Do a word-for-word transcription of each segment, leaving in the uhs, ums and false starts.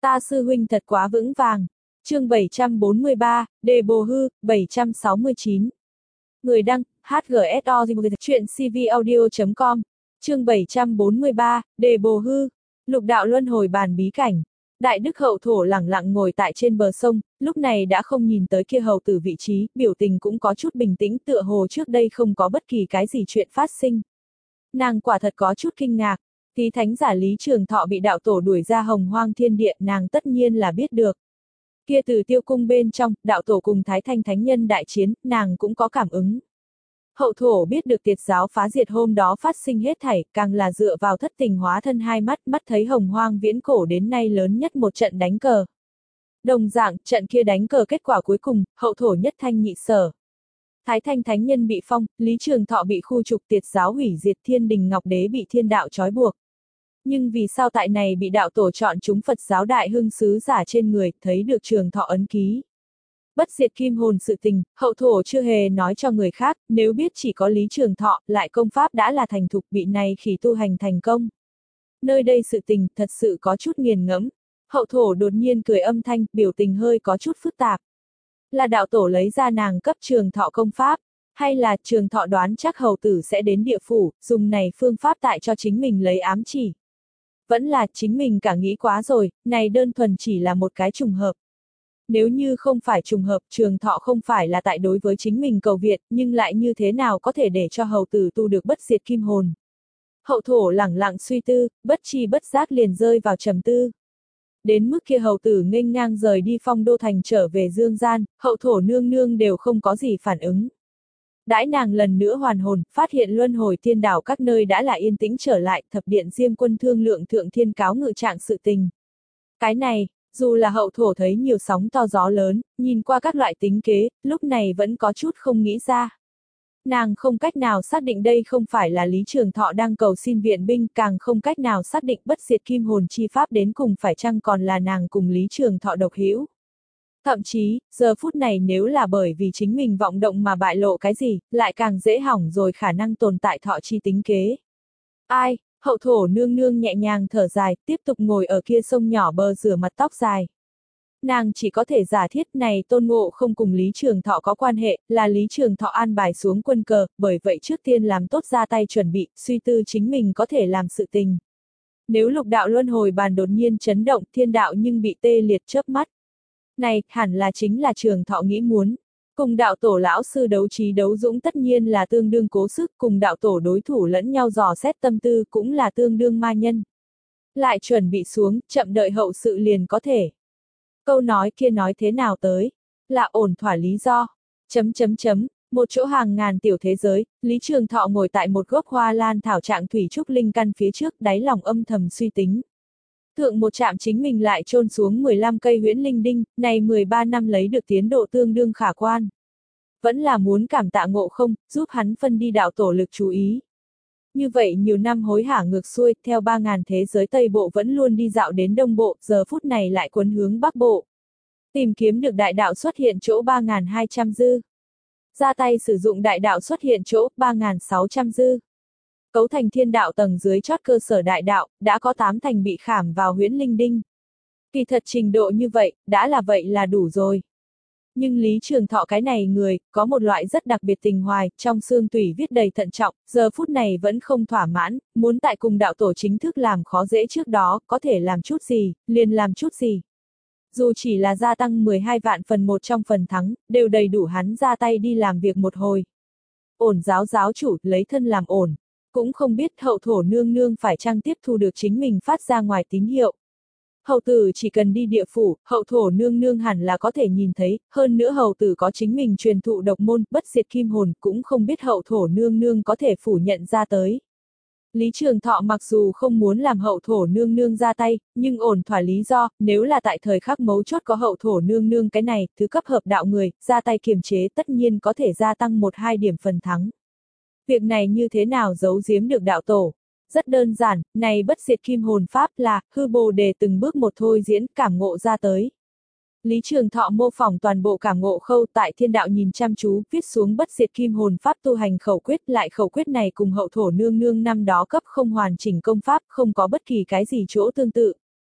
Ta sư huynh thật quá vững vàng. Chương bảy trăm bốn mươi ba, Đề Bồ Hư, bảy trăm sáu mươi chín. Người đăng, hát giê ét o chuyện c v audio chấm com. Chương bảy trăm bốn mươi ba, Đề Bồ Hư. Lục đạo luân hồi bàn bí cảnh. Đại đức hậu thổ lẳng lặng ngồi tại trên bờ sông, lúc này đã không nhìn tới kia hầu tử vị trí, biểu tình cũng có chút bình tĩnh, tựa hồ trước đây không có bất kỳ cái gì chuyện phát sinh. Nàng quả thật có chút kinh ngạc, thì thánh giả Lý Trường Thọ bị đạo tổ đuổi ra hồng hoang thiên địa, nàng tất nhiên là biết được. Kia từ tiêu cung bên trong, đạo tổ cùng Thái Thanh Thánh Nhân đại chiến, nàng cũng có cảm ứng. Hậu thổ biết được tiệt giáo phá diệt hôm đó phát sinh hết thảy, càng là dựa vào thất tình hóa thân hai mắt, mắt thấy hồng hoang viễn cổ đến nay lớn nhất một trận đánh cờ. Đồng dạng, trận kia đánh cờ kết quả cuối cùng, hậu thổ nhất thanh nhị sở. Thái Thanh Thánh Nhân bị phong, Lý Trường Thọ bị khu trục, tiệt giáo hủy diệt, Thiên Đình Ngọc Đế bị thiên đạo trói buộc. Nhưng vì sao tại này bị đạo tổ chọn chúng Phật giáo đại hưng sứ giả trên người, thấy được Trường Thọ ấn ký. Bất diệt kim hồn sự tình, hậu thổ chưa hề nói cho người khác, nếu biết chỉ có Lý Trường Thọ, lại công pháp đã là thành thục, bị này khi tu hành thành công. Nơi đây sự tình, thật sự có chút nghiền ngẫm. Hậu thổ đột nhiên cười âm thanh, biểu tình hơi có chút phức tạp. Là đạo tổ lấy ra nàng cấp Trường Thọ công pháp, hay là Trường Thọ đoán chắc hầu tử sẽ đến địa phủ, dùng này phương pháp tại cho chính mình lấy ám chỉ. Vẫn là chính mình cả nghĩ quá rồi, này đơn thuần chỉ là một cái trùng hợp. Nếu như không phải trùng hợp, Trường Thọ không phải là tại đối với chính mình cầu viện, nhưng lại như thế nào có thể để cho hầu tử tu được bất diệt kim hồn. Hậu thổ lẳng lặng suy tư, bất chi bất giác liền rơi vào trầm tư. Đến mức kia hầu tử nghênh ngang rời đi Phong Đô Thành trở về dương gian, hậu thổ nương nương đều không có gì phản ứng. Đãi nàng lần nữa hoàn hồn, phát hiện luân hồi thiên đảo các nơi đã là yên tĩnh trở lại, thập điện Diêm Quân thương lượng thượng thiên cáo ngự trạng sự tình. Cái này, dù là hậu thổ thấy nhiều sóng to gió lớn, nhìn qua các loại tính kế, lúc này vẫn có chút không nghĩ ra. Nàng không cách nào xác định đây không phải là Lý Trường Thọ đang cầu xin viện binh, càng không cách nào xác định bất diệt kim hồn chi pháp đến cùng phải chăng còn là nàng cùng Lý Trường Thọ độc hữu. Thậm chí, giờ phút này nếu là bởi vì chính mình vọng động mà bại lộ cái gì, lại càng dễ hỏng rồi khả năng tồn tại thọ chi tính kế. Ai, hậu thổ nương nương nhẹ nhàng thở dài, tiếp tục ngồi ở kia sông nhỏ bờ rửa mặt tóc dài. Nàng chỉ có thể giả thiết này Tôn Ngộ không cùng Lý Trường Thọ có quan hệ, là Lý Trường Thọ an bài xuống quân cờ, bởi vậy trước tiên làm tốt ra tay chuẩn bị, suy tư chính mình có thể làm sự tình. Nếu lục đạo luân hồi bàn đột nhiên chấn động, thiên đạo nhưng bị tê liệt chớp mắt. Này, hẳn là chính là Trường Thọ nghĩ muốn. Cùng đạo tổ lão sư đấu trí đấu dũng tất nhiên là tương đương cố sức, cùng đạo tổ đối thủ lẫn nhau dò xét tâm tư cũng là tương đương ma nhân. Lại chuẩn bị xuống, chậm đợi hậu sự liền có thể. Câu nói kia nói thế nào tới? Là ổn thỏa lý do. Chấm chấm chấm, một chỗ hàng ngàn tiểu thế giới, Lý Trường Thọ ngồi tại một gốc hoa lan thảo trạng thủy trúc linh căn phía trước, đáy lòng âm thầm suy tính. Thượng một trạm chính mình lại chôn xuống mười lăm cây huyễn linh đinh, này mười ba năm lấy được tiến độ tương đương khả quan. Vẫn là muốn cảm tạ Ngộ không, giúp hắn phân đi đạo tổ lực chú ý. Như vậy nhiều năm hối hả ngược xuôi, theo ba ngàn thế giới Tây Bộ vẫn luôn đi dạo đến Đông Bộ, giờ phút này lại cuốn hướng Bắc Bộ. Tìm kiếm được đại đạo xuất hiện chỗ ba nghìn hai trăm dư. Ra tay sử dụng đại đạo xuất hiện chỗ ba nghìn sáu trăm dư. Cấu thành thiên đạo tầng dưới chót cơ sở đại đạo, đã có tám thành bị khảm vào huyễn linh đinh. Kỳ thật trình độ như vậy, đã là vậy là đủ rồi. Nhưng Lý Trường Thọ cái này người, có một loại rất đặc biệt tình hoài, trong xương tủy viết đầy thận trọng, giờ phút này vẫn không thỏa mãn, muốn tại cùng đạo tổ chính thức làm khó dễ trước đó, có thể làm chút gì, liền làm chút gì. Dù chỉ là gia tăng mười hai vạn phần một trong phần thắng, đều đầy đủ hắn ra tay đi làm việc một hồi. Ổn giáo giáo chủ, lấy thân làm ổn. Cũng không biết hậu thổ nương nương phải chăng tiếp thu được chính mình phát ra ngoài tín hiệu. Hậu tử chỉ cần đi địa phủ, hậu thổ nương nương hẳn là có thể nhìn thấy, hơn nữa hậu tử có chính mình truyền thụ độc môn, bất diệt kim hồn, cũng không biết hậu thổ nương nương có thể phủ nhận ra tới. Lý Trường Thọ mặc dù không muốn làm hậu thổ nương nương ra tay, nhưng ổn thỏa lý do, nếu là tại thời khắc mấu chốt có hậu thổ nương nương cái này, thứ cấp hợp đạo người, ra tay kiềm chế tất nhiên có thể gia tăng một hai điểm phần thắng. Việc này như thế nào giấu giếm được đạo tổ? Rất đơn giản, này bất diệt kim hồn pháp là, hư bồ đề từng bước một thôi diễn, cảm ngộ ra tới. Lý Trường Thọ mô phỏng toàn bộ cảm ngộ khâu tại thiên đạo nhìn chăm chú, viết xuống bất diệt kim hồn pháp tu hành khẩu quyết, lại khẩu quyết này cùng hậu thổ nương nương năm đó cấp không hoàn chỉnh công pháp, không có bất kỳ cái gì chỗ tương tự.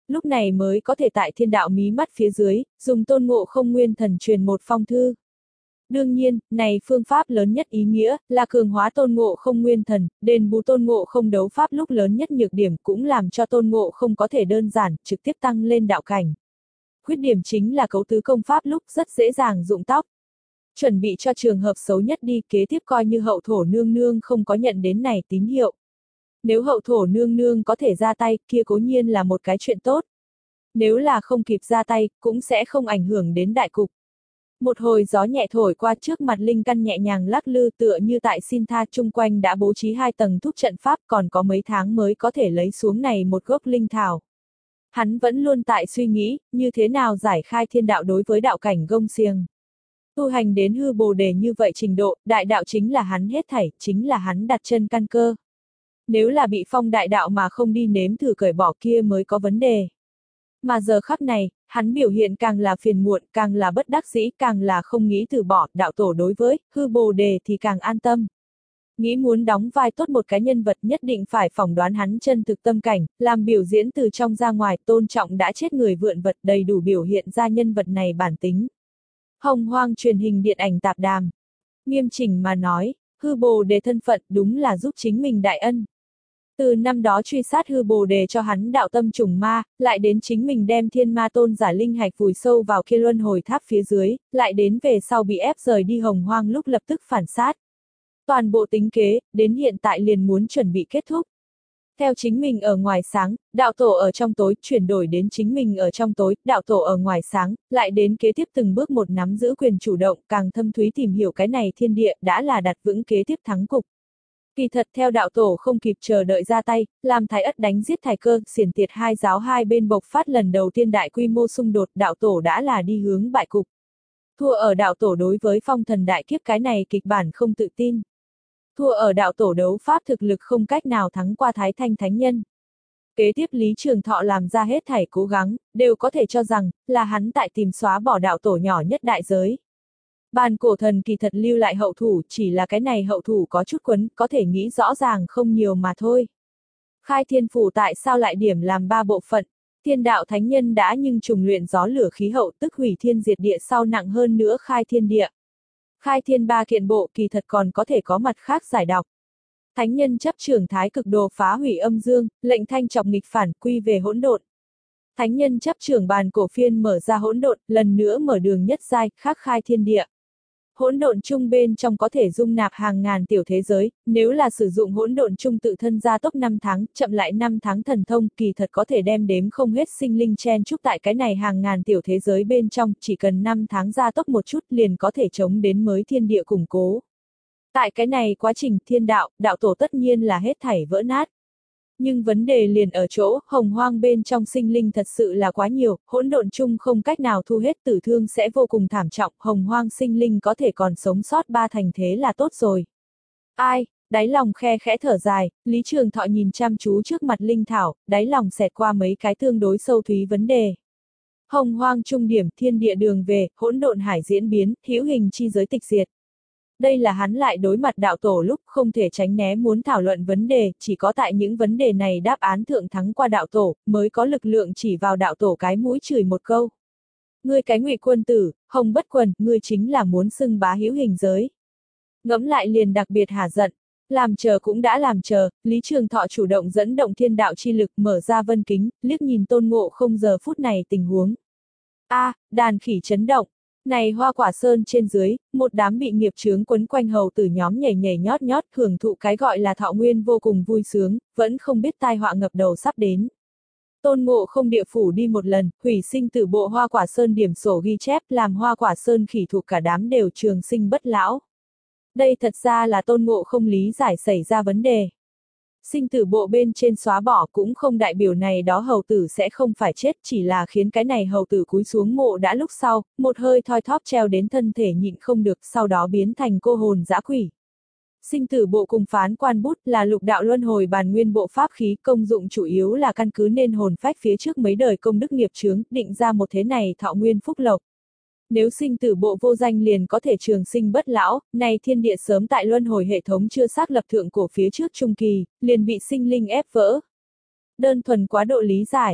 lúc này mới có thể tại thiên đạo mí mắt phía dưới, dùng Tôn Ngộ Không nguyên thần truyền một phong thư. Đương nhiên, này phương pháp lớn nhất ý nghĩa, là cường hóa Tôn Ngộ Không nguyên thần, đền bù Tôn Ngộ Không đấu pháp lúc lớn nhất nhược điểm cũng làm cho Tôn Ngộ Không có thể đơn giản, trực tiếp tăng lên đạo cảnh. Khuyết điểm chính là cấu tứ công pháp lúc rất dễ dàng rụng tóc. Chuẩn bị cho trường hợp xấu nhất đi, kế tiếp coi như hậu thổ nương nương không có nhận đến này tín hiệu. Nếu hậu thổ nương nương có thể ra tay, kia cố nhiên là một cái chuyện tốt. Nếu là không kịp ra tay, cũng sẽ không ảnh hưởng đến đại cục. Một hồi gió nhẹ thổi qua trước mặt linh căn nhẹ nhàng lắc lư tựa như tại xin tha chung quanh đã bố trí hai tầng thúc trận pháp còn có mấy tháng mới có thể lấy xuống này một gốc linh thảo. Hắn vẫn luôn tại suy nghĩ, như thế nào giải khai thiên đạo đối với đạo cảnh gông xiềng. Tu hành đến hư bồ đề như vậy trình độ, đại đạo chính là hắn hết thảy, chính là hắn đặt chân căn cơ. Nếu là bị phong đại đạo mà không đi nếm thử cởi bỏ kia mới có vấn đề. Mà giờ khắc này, hắn biểu hiện càng là phiền muộn, càng là bất đắc dĩ, càng là không nghĩ từ bỏ, đạo tổ đối với hư bồ đề thì càng an tâm. Nghĩ muốn đóng vai tốt một cái nhân vật nhất định phải phỏng đoán hắn chân thực tâm cảnh, làm biểu diễn từ trong ra ngoài, tôn trọng đã chết người vượn vật, đầy đủ biểu hiện ra nhân vật này bản tính. Hồng Hoang truyền hình điện ảnh tạp đàm. Nghiêm chỉnh mà nói, hư bồ đề thân phận đúng là giúp chính mình đại ân. Từ năm đó truy sát hư bồ đề cho hắn đạo tâm trùng ma, lại đến chính mình đem thiên ma tôn giả linh hạch vùi sâu vào kia luân hồi tháp phía dưới, lại đến về sau bị ép rời đi Hồng Hoang lúc lập tức phản sát. Toàn bộ tính kế, đến hiện tại liền muốn chuẩn bị kết thúc. Theo chính mình ở ngoài sáng, đạo tổ ở trong tối, chuyển đổi đến chính mình ở trong tối, đạo tổ ở ngoài sáng, lại đến kế tiếp từng bước một nắm giữ quyền chủ động, càng thâm thúy tìm hiểu cái này thiên địa, đã là đặt vững kế tiếp thắng cục. Kỳ thật theo đạo tổ không kịp chờ đợi ra tay, làm Thái Ất đánh giết Thái Cơ, xiển tiệt hai giáo hai bên bộc phát lần đầu tiên đại quy mô xung đột, đạo tổ đã là đi hướng bại cục. Thua ở đạo tổ đối với phong thần đại kiếp cái này kịch bản không tự tin. Thua ở đạo tổ đấu pháp thực lực không cách nào thắng qua Thái Thanh Thánh Nhân. Kế tiếp Lý Trường Thọ làm ra hết thảy cố gắng, đều có thể cho rằng, là hắn tại tìm xóa bỏ đạo tổ nhỏ nhất đại giới. Bàn cổ thần kỳ thật lưu lại hậu thủ, chỉ là cái này hậu thủ có chút quấn, có thể nghĩ rõ ràng không nhiều mà thôi. Khai thiên phủ tại sao lại điểm làm ba bộ phận? Thiên đạo thánh nhân đã nhưng trùng luyện gió lửa khí hậu tức hủy thiên diệt địa sau nặng hơn nữa khai thiên địa. Khai thiên ba kiện bộ kỳ thật còn có thể có mặt khác giải đọc. Thánh nhân chấp trưởng thái cực đồ phá hủy âm dương, lệnh thanh chọc nghịch phản quy về hỗn độn. Thánh nhân chấp trưởng bàn cổ phiên mở ra hỗn độn, lần nữa mở đường nhất giai, khắc khai thiên địa. Hỗn độn chung bên trong có thể dung nạp hàng ngàn tiểu thế giới, nếu là sử dụng hỗn độn chung tự thân gia tốc năm tháng, chậm lại năm tháng thần thông, kỳ thật có thể đem đếm không hết sinh linh chen chúc tại cái này hàng ngàn tiểu thế giới bên trong, chỉ cần năm tháng gia tốc một chút liền có thể chống đến mới thiên địa củng cố. Tại cái này quá trình thiên đạo, đạo tổ tất nhiên là hết thảy vỡ nát. Nhưng vấn đề liền ở chỗ, hồng hoang bên trong sinh linh thật sự là quá nhiều, hỗn độn chung không cách nào thu hết tử thương sẽ vô cùng thảm trọng, hồng hoang sinh linh có thể còn sống sót ba thành thế là tốt rồi. Ai, đáy lòng khe khẽ thở dài, Lý Trường Thọ nhìn chăm chú trước mặt linh thảo, đáy lòng xẹt qua mấy cái tương đối sâu thúy vấn đề. Hồng hoang trung điểm, thiên địa đường về, hỗn độn hải diễn biến, hữu hình chi giới tịch diệt. Đây là hắn lại đối mặt đạo tổ lúc không thể tránh né muốn thảo luận vấn đề, chỉ có tại những vấn đề này đáp án thượng thắng qua đạo tổ, mới có lực lượng chỉ vào đạo tổ cái mũi chửi một câu. Ngươi cái ngụy quân tử, hồng bất quần, ngươi chính là muốn xưng bá hữu hình giới. Ngẫm lại liền đặc biệt hả giận, làm chờ cũng đã làm chờ, Lý Trường Thọ chủ động dẫn động thiên đạo chi lực mở ra vân kính, liếc nhìn Tôn Ngộ Không giờ phút này tình huống. A, à, đàn khỉ chấn động. Này Hoa Quả Sơn trên dưới, một đám bị nghiệp chướng quấn quanh hầu tử nhóm nhảy nhảy nhót nhót hưởng thụ cái gọi là thọ nguyên vô cùng vui sướng, vẫn không biết tai họa ngập đầu sắp đến. Tôn Ngộ Không địa phủ đi một lần, hủy sinh tử bộ Hoa Quả Sơn điểm sổ ghi chép làm Hoa Quả Sơn khỉ thuộc cả đám đều trường sinh bất lão. Đây thật ra là Tôn Ngộ Không lý giải xảy ra vấn đề. Sinh tử bộ bên trên xóa bỏ cũng không đại biểu này đó hầu tử sẽ không phải chết, chỉ là khiến cái này hầu tử cúi xuống mộ đã lúc sau, một hơi thoi thóp treo đến thân thể nhịn không được, sau đó biến thành cô hồn dã quỷ. Sinh tử bộ cùng phán quan bút là lục đạo luân hồi bàn nguyên bộ pháp khí, công dụng chủ yếu là căn cứ nên hồn phách phía trước mấy đời công đức nghiệp chướng, định ra một thế này thọ nguyên phúc lộc. Nếu sinh tử bộ vô danh liền có thể trường sinh bất lão, này thiên địa sớm tại luân hồi hệ thống chưa xác lập thượng cổ phía trước trung kỳ, liền bị sinh linh ép vỡ. Đơn thuần quá độ lý giải.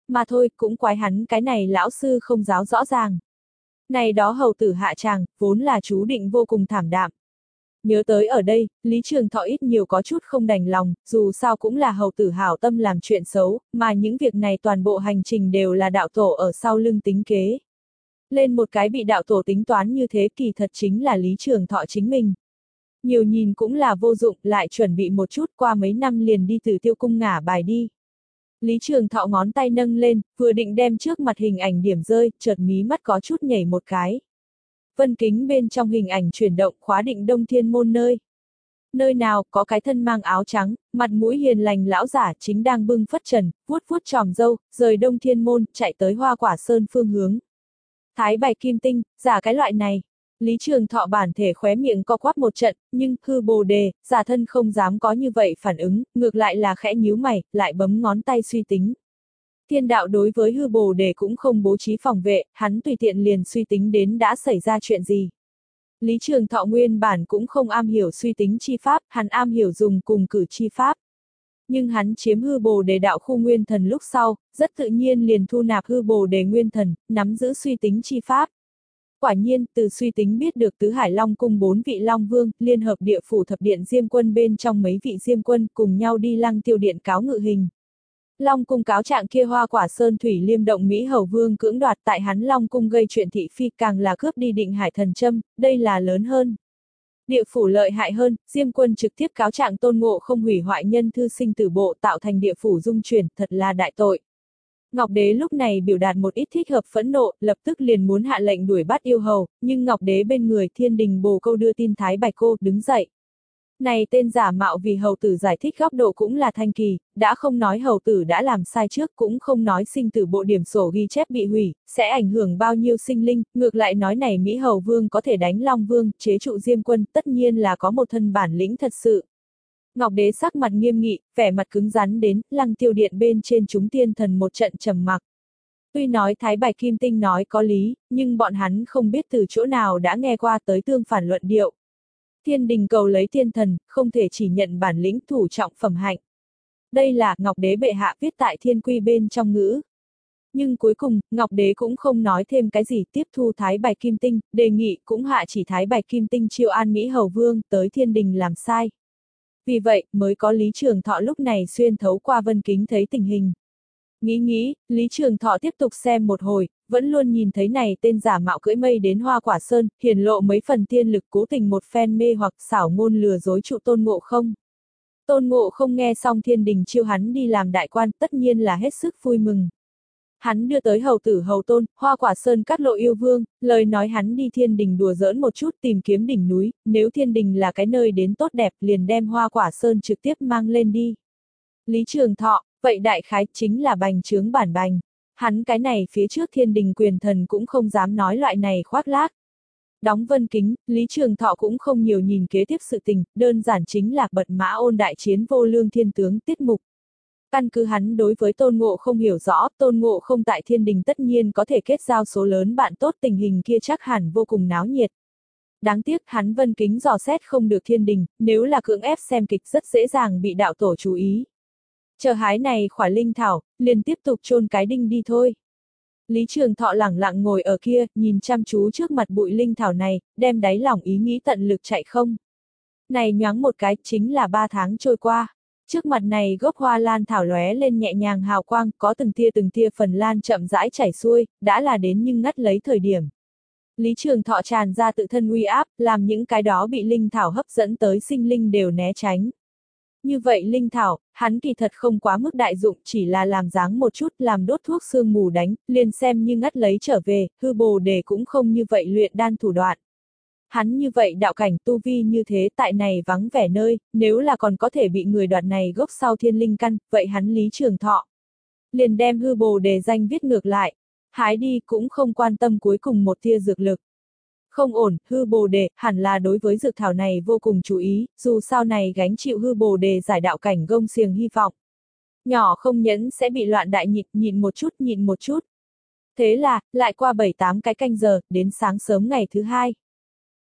Mà thôi, cũng quái hắn cái này lão sư không giáo rõ ràng. Này đó hầu tử hạ tràng, vốn là chú định vô cùng thảm đạm. Nhớ tới ở đây, Lý Trường Thọ ít nhiều có chút không đành lòng, dù sao cũng là hầu tử hảo tâm làm chuyện xấu, mà những việc này toàn bộ hành trình đều là đạo tổ ở sau lưng tính kế. Lên một cái bị đạo tổ tính toán như thế kỳ thật chính là Lý Trường Thọ chính mình. Nhiều nhìn cũng là vô dụng, lại chuẩn bị một chút qua mấy năm liền đi Tử Tiêu Cung ngả bài đi. Lý Trường Thọ ngón tay nâng lên, vừa định đem trước mặt hình ảnh điểm rơi, chợt mí mắt có chút nhảy một cái. Vân kính bên trong hình ảnh chuyển động khóa định Đông Thiên Môn nơi. Nơi nào có cái thân mang áo trắng, mặt mũi hiền lành lão giả chính đang bưng phất trần, vuốt vuốt tròm râu, rời Đông Thiên Môn, chạy tới Hoa Quả Sơn phương hướng. Thái Bạch Kim Tinh, giả cái loại này. Lý Trường Thọ bản thể khóe miệng co quắp một trận, nhưng hư bồ đề, giả thân không dám có như vậy phản ứng, ngược lại là khẽ nhíu mày, lại bấm ngón tay suy tính. Thiên đạo đối với hư bồ đề cũng không bố trí phòng vệ, hắn tùy tiện liền suy tính đến đã xảy ra chuyện gì. Lý Trường Thọ nguyên bản cũng không am hiểu suy tính chi pháp, hắn am hiểu dùng cùng cử chi pháp. Nhưng hắn chiếm hư bồ đề đạo khu nguyên thần lúc sau, rất tự nhiên liền thu nạp hư bồ đề nguyên thần, nắm giữ suy tính chi pháp. Quả nhiên, từ suy tính biết được tứ hải Long cung bốn vị Long Vương, liên hợp địa phủ thập điện Diêm Quân bên trong mấy vị Diêm Quân cùng nhau đi Lăng Tiêu Điện cáo ngự hình. Long cung cáo trạng kia Hoa Quả Sơn Thủy Liêm động Mỹ Hầu Vương cưỡng đoạt tại hắn Long cung gây chuyện thị phi càng là cướp đi Định Hải Thần Châm, đây là lớn hơn. Địa phủ lợi hại hơn, Diêm Quân trực tiếp cáo trạng Tôn Ngộ không hủy hoại nhân thư sinh tử bộ tạo thành địa phủ dung chuyển, thật là đại tội. Ngọc Đế lúc này biểu đạt một ít thích hợp phẫn nộ, lập tức liền muốn hạ lệnh đuổi bắt yêu hầu, nhưng Ngọc Đế bên người Thiên Đình Bồ Câu đưa tin Thái Bạch cô đứng dậy. Này tên giả mạo vì hầu tử giải thích góc độ cũng là thanh kỳ, đã không nói hầu tử đã làm sai trước, cũng không nói sinh tử bộ điểm sổ ghi chép bị hủy, sẽ ảnh hưởng bao nhiêu sinh linh, ngược lại nói này Mỹ Hầu Vương có thể đánh Long Vương, chế trụ Diêm Quân, tất nhiên là có một thân bản lĩnh thật sự. Ngọc Đế sắc mặt nghiêm nghị, vẻ mặt cứng rắn đến, Lăng Tiêu Điện bên trên chúng tiên thần một trận trầm mặc. Tuy nói Thái Bạch Kim Tinh nói có lý, nhưng bọn hắn không biết từ chỗ nào đã nghe qua tới tương phản luận điệu. Thiên đình cầu lấy thiên thần, không thể chỉ nhận bản lĩnh thủ trọng phẩm hạnh. Đây là Ngọc Đế bệ hạ viết tại thiên quy bên trong ngữ. Nhưng cuối cùng, Ngọc Đế cũng không nói thêm cái gì, tiếp thu Thái Bạch Kim Tinh, đề nghị cũng hạ chỉ Thái Bạch Kim Tinh chiêu an Mỹ Hầu Vương tới thiên đình làm sai. Vì vậy, mới có Lý Trường Thọ lúc này xuyên thấu qua vân kính thấy tình hình. Nghĩ nghĩ, Lý Trường Thọ tiếp tục xem một hồi, vẫn luôn nhìn thấy này tên giả mạo cưỡi mây đến Hoa Quả Sơn, hiển lộ mấy phần tiên lực cố tình một phen mê hoặc xảo ngôn lừa dối trụ Tôn Ngộ không. Tôn Ngộ không nghe xong thiên đình chiêu hắn đi làm đại quan, tất nhiên là hết sức vui mừng. Hắn đưa tới hầu tử hầu tôn, Hoa Quả Sơn các lộ yêu vương, lời nói hắn đi thiên đình đùa giỡn một chút tìm kiếm đỉnh núi, nếu thiên đình là cái nơi đến tốt đẹp liền đem Hoa Quả Sơn trực tiếp mang lên đi. Lý Trường Thọ, vậy đại khái chính là bành trướng bản bành. Hắn cái này phía trước thiên đình quyền thần cũng không dám nói loại này khoác lác. Đóng vân kính, Lý Trường Thọ cũng không nhiều nhìn kế tiếp sự tình, đơn giản chính là bật mã ôn đại chiến vô lương thiên tướng tiết mục. Căn cứ hắn đối với Tôn Ngộ không hiểu rõ, Tôn Ngộ không tại thiên đình tất nhiên có thể kết giao số lớn bạn tốt, tình hình kia chắc hẳn vô cùng náo nhiệt. Đáng tiếc hắn vân kính dò xét không được thiên đình, nếu là cưỡng ép xem kịch rất dễ dàng bị đạo tổ chú ý. Chờ hái này khỏa linh thảo, liền tiếp tục chôn cái đinh đi thôi. Lý Trường Thọ lẳng lặng ngồi ở kia, nhìn chăm chú trước mặt bụi linh thảo này, đem đáy lòng ý nghĩ tận lực chạy không. Này nhoáng một cái, chính là ba tháng trôi qua. Trước mặt này gốc hoa lan thảo lóe lên nhẹ nhàng hào quang, có từng tia từng tia phần lan chậm rãi chảy xuôi, đã là đến nhưng ngắt lấy thời điểm. Lý Trường Thọ tràn ra tự thân uy áp, làm những cái đó bị linh thảo hấp dẫn tới sinh linh đều né tránh. Như vậy linh thảo, hắn kỳ thật không quá mức đại dụng, chỉ là làm dáng một chút, làm đốt thuốc sương mù đánh, liền xem như ngắt lấy trở về, hư bồ đề cũng không như vậy luyện đan thủ đoạn. Hắn như vậy đạo cảnh tu vi như thế tại này vắng vẻ nơi, nếu là còn có thể bị người đoạt này gốc sau thiên linh căn, vậy hắn Lý Trường Thọ liền đem hư bồ đề danh viết ngược lại, hái đi cũng không quan tâm cuối cùng một tia dược lực. Không ổn, hư bồ đề, hẳn là đối với dược thảo này vô cùng chú ý, dù sao này gánh chịu hư bồ đề giải đạo cảnh gông xiềng hy vọng. Nhỏ không nhẫn sẽ bị loạn đại nhịp, nhịn một chút nhịn một chút. Thế là, lại qua bảy tám cái canh giờ, đến sáng sớm ngày thứ hai.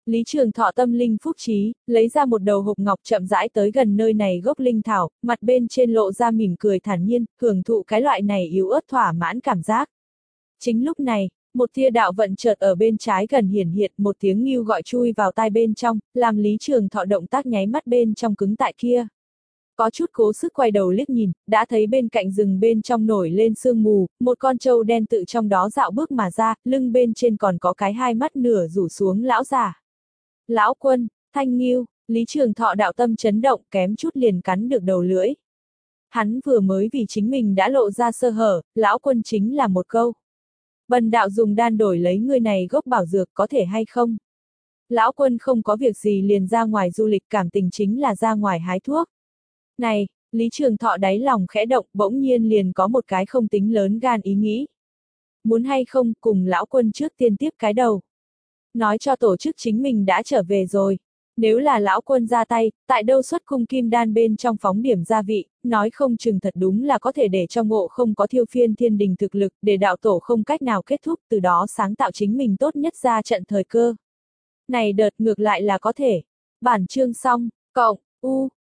Lý Trường Thọ tâm linh phúc trí, lấy ra một đầu hộp ngọc chậm rãi tới gần nơi này gốc linh thảo, mặt bên trên lộ ra mỉm cười thản nhiên, hưởng thụ cái loại này yếu ớt thỏa mãn cảm giác. Chính lúc này, một tia đạo vận chợt ở bên trái gần hiển hiện, một tiếng ngưu gọi chui vào tai bên trong, làm Lý Trường Thọ động tác nháy mắt bên trong cứng tại kia. Có chút cố sức quay đầu liếc nhìn, đã thấy bên cạnh rừng bên trong nổi lên sương mù, một con trâu đen tự trong đó dạo bước mà ra, lưng bên trên còn có cái hai mắt nửa rủ xuống lão già. Lão Quân, Thanh Ngưu, Lý Trường Thọ đạo tâm chấn động, kém chút liền cắn được đầu lưỡi. Hắn vừa mới vì chính mình đã lộ ra sơ hở, Lão Quân chính là một câu. Bần đạo dùng đan đổi lấy người này gốc bảo dược có thể hay không? Lão Quân không có việc gì liền ra ngoài du lịch, cảm tình chính là ra ngoài hái thuốc. Này, Lý Trường Thọ đáy lòng khẽ động, bỗng nhiên liền có một cái không tính lớn gan ý nghĩ. Muốn hay không, cùng Lão Quân trước tiên tiếp cái đầu. Nói cho tổ chức chính mình đã trở về rồi. Nếu là Lão Quân ra tay, tại đâu xuất cung kim đan bên trong phóng điểm gia vị, nói không chừng thật đúng là có thể để cho Ngộ Không có thiêu phiên thiên đình thực lực, để đạo tổ không cách nào kết thúc, từ đó sáng tạo chính mình tốt nhất ra trận thời cơ. Này đợt ngược lại là có thể. Bản chương xong, cộng, u.